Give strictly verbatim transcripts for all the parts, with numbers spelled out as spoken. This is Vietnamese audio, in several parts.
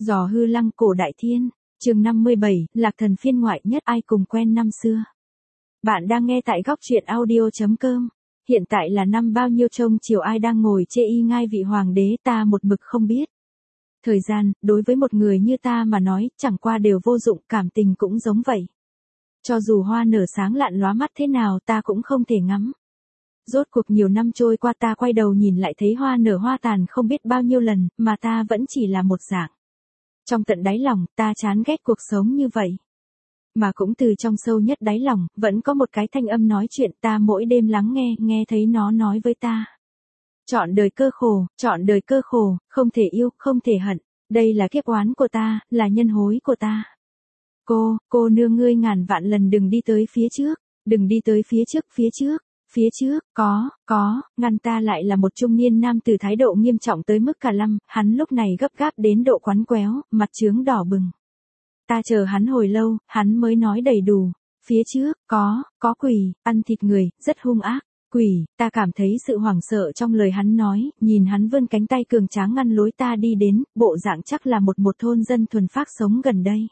Giò hư lăng cổ đại thiên, chương năm mươi bảy, Lạc Thần phiên ngoại nhất ai cùng quen năm xưa. Bạn đang nghe tại góc truyện audio chấm com. Hiện tại là năm bao nhiêu trông chiều ai đang ngồi chê y ngai vị hoàng đế ta một mực không biết. Thời gian, đối với một người như ta mà nói, chẳng qua đều vô dụng, cảm tình cũng giống vậy. Cho dù hoa nở sáng lạn lóa mắt thế nào ta cũng không thể ngắm. Rốt cuộc nhiều năm trôi qua ta quay đầu nhìn lại thấy hoa nở hoa tàn không biết bao nhiêu lần, mà ta vẫn chỉ là một dạng. Trong tận đáy lòng, ta chán ghét cuộc sống như vậy. Mà cũng từ trong sâu nhất đáy lòng, vẫn có một cái thanh âm nói chuyện ta mỗi đêm lắng nghe, nghe thấy nó nói với ta. Chọn đời cơ khổ, chọn đời cơ khổ, không thể yêu, không thể hận. Đây là kiếp oán của ta, là nhân hối của ta. Cô, cô nương ngươi ngàn vạn lần đừng đi tới phía trước, đừng đi tới phía trước, phía trước. Phía trước, có, có, ngăn ta lại là một trung niên nam tử thái độ nghiêm trọng tới mức cả lăm, hắn lúc này gấp gáp đến độ quắn quéo, mặt trướng đỏ bừng. Ta chờ hắn hồi lâu, hắn mới nói đầy đủ. Phía trước, có, có quỷ, ăn thịt người, rất hung ác. Quỷ, ta cảm thấy sự hoảng sợ trong lời hắn nói, nhìn hắn vươn cánh tay cường tráng ngăn lối ta đi đến, bộ dạng chắc là một một thôn dân thuần phác sống gần đây.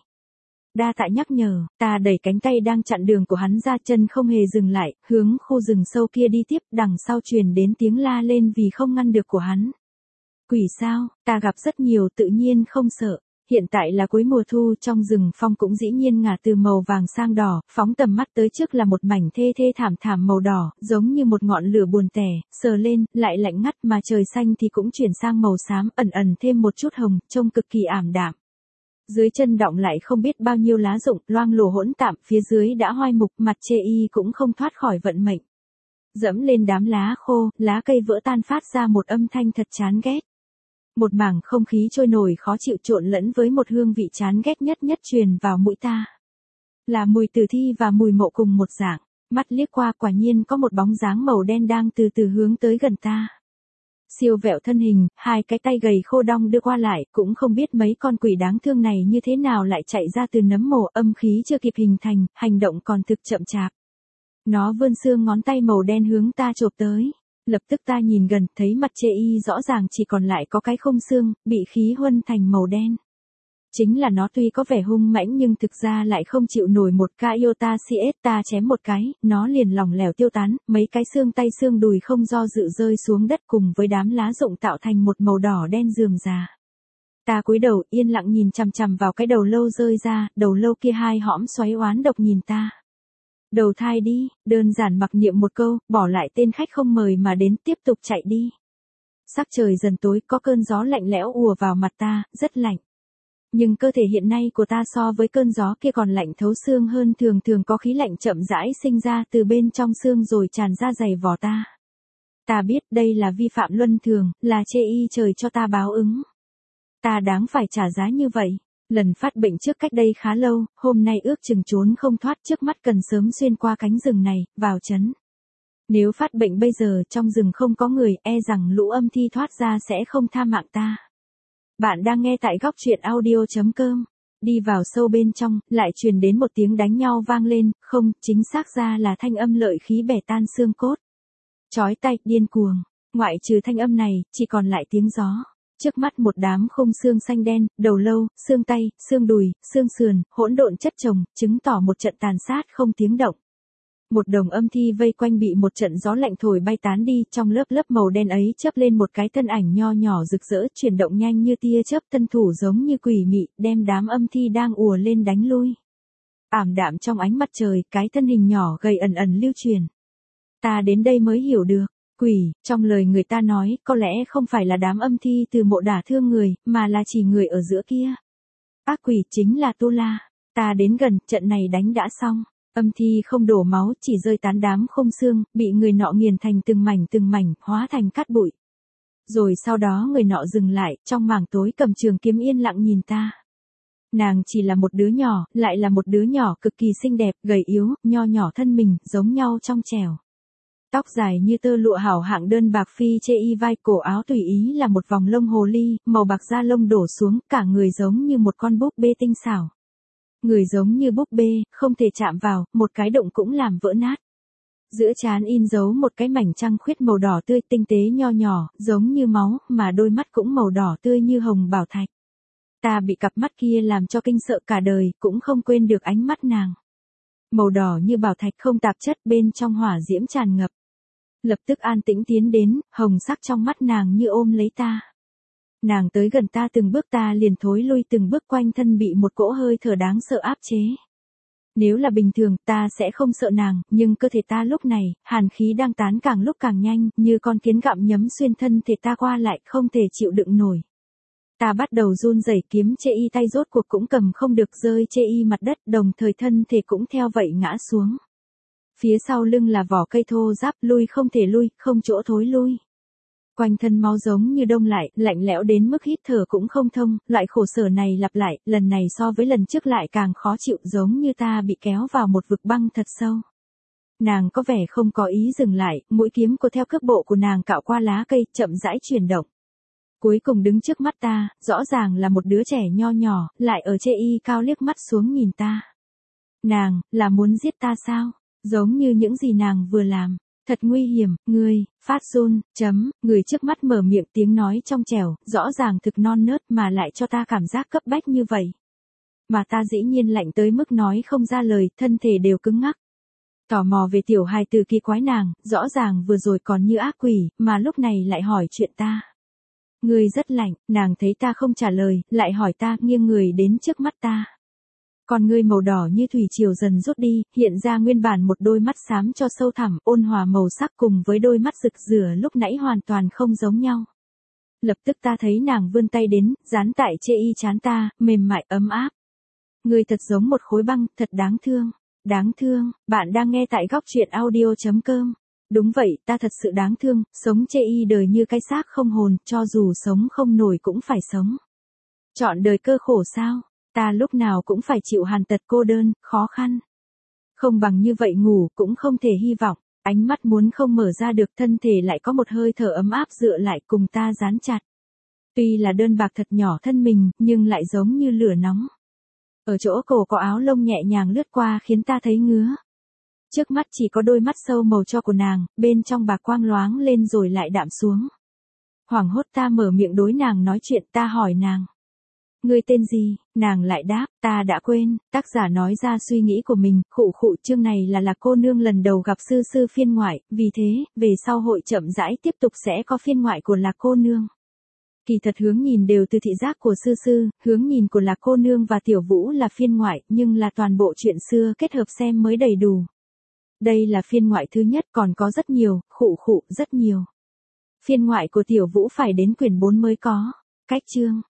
Đa tạ nhắc nhở, ta đẩy cánh tay đang chặn đường của hắn ra chân không hề dừng lại, hướng khu rừng sâu kia đi tiếp, đằng sau truyền đến tiếng la lên vì không ngăn được của hắn. Quỷ sao, ta gặp rất nhiều tự nhiên không sợ, hiện tại là cuối mùa thu trong rừng phong cũng dĩ nhiên ngả từ màu vàng sang đỏ, phóng tầm mắt tới trước là một mảnh thê thê thảm thảm màu đỏ, giống như một ngọn lửa buồn tẻ, sờ lên, lại lạnh ngắt mà trời xanh thì cũng chuyển sang màu xám ẩn ẩn thêm một chút hồng, trông cực kỳ ảm đạm. Dưới chân đọng lại không biết bao nhiêu lá rụng, loang lổ hỗn tạm, phía dưới đã hoai mục, mặt chê y cũng không thoát khỏi vận mệnh. Dẫm lên đám lá khô, lá cây vỡ tan phát ra một âm thanh thật chán ghét. Một mảng không khí trôi nổi khó chịu trộn lẫn với một hương vị chán ghét nhất nhất truyền vào mũi ta. Là mùi tử thi và mùi mộ cùng một dạng, mắt liếc qua quả nhiên có một bóng dáng màu đen đang từ từ hướng tới gần ta. Siêu vẹo thân hình, hai cái tay gầy khô đong đưa qua lại, cũng không biết mấy con quỷ đáng thương này như thế nào lại chạy ra từ nấm mồ, âm khí chưa kịp hình thành, hành động còn thực chậm chạp. Nó vươn xương ngón tay màu đen hướng ta chộp tới. Lập tức ta nhìn gần, thấy mặt chê y rõ ràng chỉ còn lại có cái khung xương, bị khí huân thành màu đen. Chính là nó tuy có vẻ hung mãnh nhưng thực ra lại không chịu nổi một ca iota cs, ta chém một cái, nó liền lỏng lẻo tiêu tán, mấy cái xương tay xương đùi không do dự rơi xuống đất cùng với đám lá rụng tạo thành một màu đỏ đen rườm rà. Ta cúi đầu yên lặng nhìn chằm chằm vào cái đầu lâu rơi ra, đầu lâu kia hai hõm xoáy oán độc nhìn ta. Đầu thai đi, đơn giản mặc niệm một câu, bỏ lại tên khách không mời mà đến tiếp tục chạy đi. Sắc trời dần tối, có cơn gió lạnh lẽo ùa vào mặt ta, rất lạnh. Nhưng cơ thể hiện nay của ta so với cơn gió kia còn lạnh thấu xương hơn, thường thường có khí lạnh chậm rãi sinh ra từ bên trong xương rồi tràn ra dày vò ta. Ta biết đây là vi phạm luân thường, là chê y trời cho ta báo ứng. Ta đáng phải trả giá như vậy. Lần phát bệnh trước cách đây khá lâu, hôm nay ước chừng trốn không thoát, trước mắt cần sớm xuyên qua cánh rừng này, vào trấn. Nếu phát bệnh bây giờ trong rừng không có người, e rằng lũ âm thi thoát ra sẽ không tha mạng ta. Bạn đang nghe tại góc truyện audio chấm com. Đi vào sâu bên trong, lại truyền đến một tiếng đánh nhau vang lên, không, chính xác ra là thanh âm lợi khí bẻ tan xương cốt. Chói tai, điên cuồng, ngoại trừ thanh âm này, chỉ còn lại tiếng gió. Trước mắt một đám khung xương xanh đen, đầu lâu, xương tay, xương đùi, xương sườn, hỗn độn chất chồng, chứng tỏ một trận tàn sát không tiếng động. Một đồng âm thi vây quanh bị một trận gió lạnh thổi bay tán đi, trong lớp lớp màu đen ấy chớp lên một cái thân ảnh nho nhỏ rực rỡ, chuyển động nhanh như tia chớp, thân thủ giống như quỷ mị, đem đám âm thi đang ùa lên đánh lui. Ảm đạm trong ánh mặt trời, cái thân hình nhỏ gầy ẩn ẩn lưu truyền. Ta đến đây mới hiểu được. Quỷ, trong lời người ta nói, có lẽ không phải là đám âm thi từ mộ đả thương người, mà là chỉ người ở giữa kia. Ác quỷ chính là Tu La. Ta đến gần, trận này đánh đã xong. Âm thi không đổ máu, chỉ rơi tán đám không xương, bị người nọ nghiền thành từng mảnh từng mảnh, hóa thành cát bụi. Rồi sau đó người nọ dừng lại, trong mảng tối cầm trường kiếm yên lặng nhìn ta. Nàng chỉ là một đứa nhỏ, lại là một đứa nhỏ cực kỳ xinh đẹp, gầy yếu, nho nhỏ thân mình, giống nhau trong trẻo. Tóc dài như tơ lụa hảo hạng đơn bạc phi chê y vai, cổ áo tùy ý là một vòng lông hồ ly, màu bạc da lông đổ xuống, cả người giống như một con búp bê tinh xảo. Người giống như búp bê, không thể chạm vào, một cái động cũng làm vỡ nát. Giữa trán in dấu một cái mảnh trăng khuyết màu đỏ tươi tinh tế nho nhỏ, giống như máu, mà đôi mắt cũng màu đỏ tươi như hồng bảo thạch. Ta bị cặp mắt kia làm cho kinh sợ cả đời, cũng không quên được ánh mắt nàng. Màu đỏ như bảo thạch không tạp chất, bên trong hỏa diễm tràn ngập. Lập tức an tĩnh tiến đến, hồng sắc trong mắt nàng như ôm lấy ta. Nàng tới gần ta từng bước, ta liền thối lui từng bước, quanh thân bị một cỗ hơi thở đáng sợ áp chế. Nếu là bình thường ta sẽ không sợ nàng, nhưng cơ thể ta lúc này, hàn khí đang tán càng lúc càng nhanh, như con kiến gặm nhấm xuyên thân thể ta qua lại, không thể chịu đựng nổi. Ta bắt đầu run rẩy, kiếm chê y tay rốt cuộc cũng cầm không được, rơi chê y mặt đất, đồng thời thân thể cũng theo vậy ngã xuống. Phía sau lưng là vỏ cây thô ráp, lui không thể lui, không chỗ thối lui. Quanh thân máu giống như đông lại, lạnh lẽo đến mức hít thở cũng không thông, loại khổ sở này lặp lại, lần này so với lần trước lại càng khó chịu, giống như ta bị kéo vào một vực băng thật sâu. Nàng có vẻ không có ý dừng lại, mũi kiếm của theo cước bộ của nàng cạo qua lá cây, chậm rãi chuyển động. Cuối cùng đứng trước mắt ta, rõ ràng là một đứa trẻ nho nhỏ, lại ở chê y cao liếc mắt xuống nhìn ta. Nàng, là muốn giết ta sao? Giống như những gì nàng vừa làm. Thật nguy hiểm, ngươi, phát run, chấm, người trước mắt mở miệng, tiếng nói trong trẻo, rõ ràng thực non nớt mà lại cho ta cảm giác cấp bách như vậy. Mà ta dĩ nhiên lạnh tới mức nói không ra lời, thân thể đều cứng ngắc. Tò mò về tiểu hài từ kỳ quái nàng, rõ ràng vừa rồi còn như ác quỷ, mà lúc này lại hỏi chuyện ta. Ngươi rất lạnh, nàng thấy ta không trả lời, lại hỏi ta, nghiêng người đến trước mắt ta. Con ngươi màu đỏ như thủy triều dần rút đi, hiện ra nguyên bản một đôi mắt xám cho sâu thẳm, ôn hòa màu sắc cùng với đôi mắt rực rỡ lúc nãy hoàn toàn không giống nhau. Lập tức ta thấy nàng vươn tay đến, dán tại chê y trán ta, mềm mại ấm áp. Ngươi thật giống một khối băng, thật đáng thương. Đáng thương, bạn đang nghe tại góc truyện audio chấm com. Đúng vậy, ta thật sự đáng thương, sống chê y đời như cái xác không hồn, cho dù sống không nổi cũng phải sống. Chọn đời cơ khổ sao? Ta lúc nào cũng phải chịu hàn tật, cô đơn, khó khăn. Không bằng như vậy ngủ cũng không thể hy vọng, ánh mắt muốn không mở ra được, thân thể lại có một hơi thở ấm áp dựa lại cùng ta dán chặt. Tuy là đơn bạc thật nhỏ thân mình, nhưng lại giống như lửa nóng. Ở chỗ cổ có áo lông nhẹ nhàng lướt qua khiến ta thấy ngứa. Trước mắt chỉ có đôi mắt sâu màu cho của nàng, bên trong bạc quang loáng lên rồi lại đạm xuống. Hoảng hốt ta mở miệng đối nàng nói chuyện, ta hỏi nàng. Ngươi tên gì? Nàng lại đáp, ta đã quên. Tác giả nói ra suy nghĩ của mình, khụ khụ, chương này là Lạc cô nương lần đầu gặp sư sư phiên ngoại, vì thế, về sau hội chậm rãi tiếp tục sẽ có phiên ngoại của Lạc cô nương. Kỳ thật hướng nhìn đều từ thị giác của sư sư, hướng nhìn của Lạc cô nương và Tiểu Vũ là phiên ngoại, nhưng là toàn bộ chuyện xưa kết hợp xem mới đầy đủ. Đây là phiên ngoại thứ nhất, còn có rất nhiều, khụ khụ, rất nhiều. Phiên ngoại của Tiểu Vũ phải đến quyển bốn mới có. Cách chương.